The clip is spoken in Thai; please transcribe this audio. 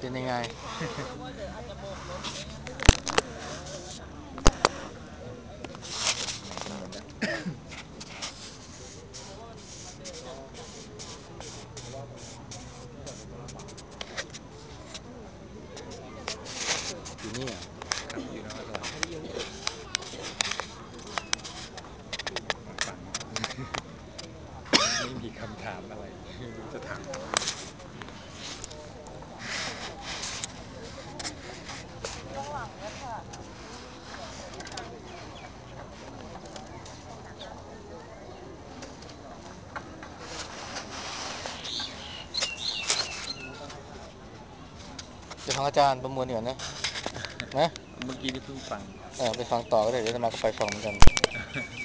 เป็นยังไงอยู่นี่อ่ะครับอยู่นครสวรรค์ฟังไม่มีคำถามอะไรไม่รู้จะถามเดี๋ยวฟังอาจารย์ประมวลก่อนนะนะเมื่อกี้ที่เพิ่งฟังไปฟังต่อก็ได้เดี๋ยวจะมาก็ไปฟังเหมือนกัน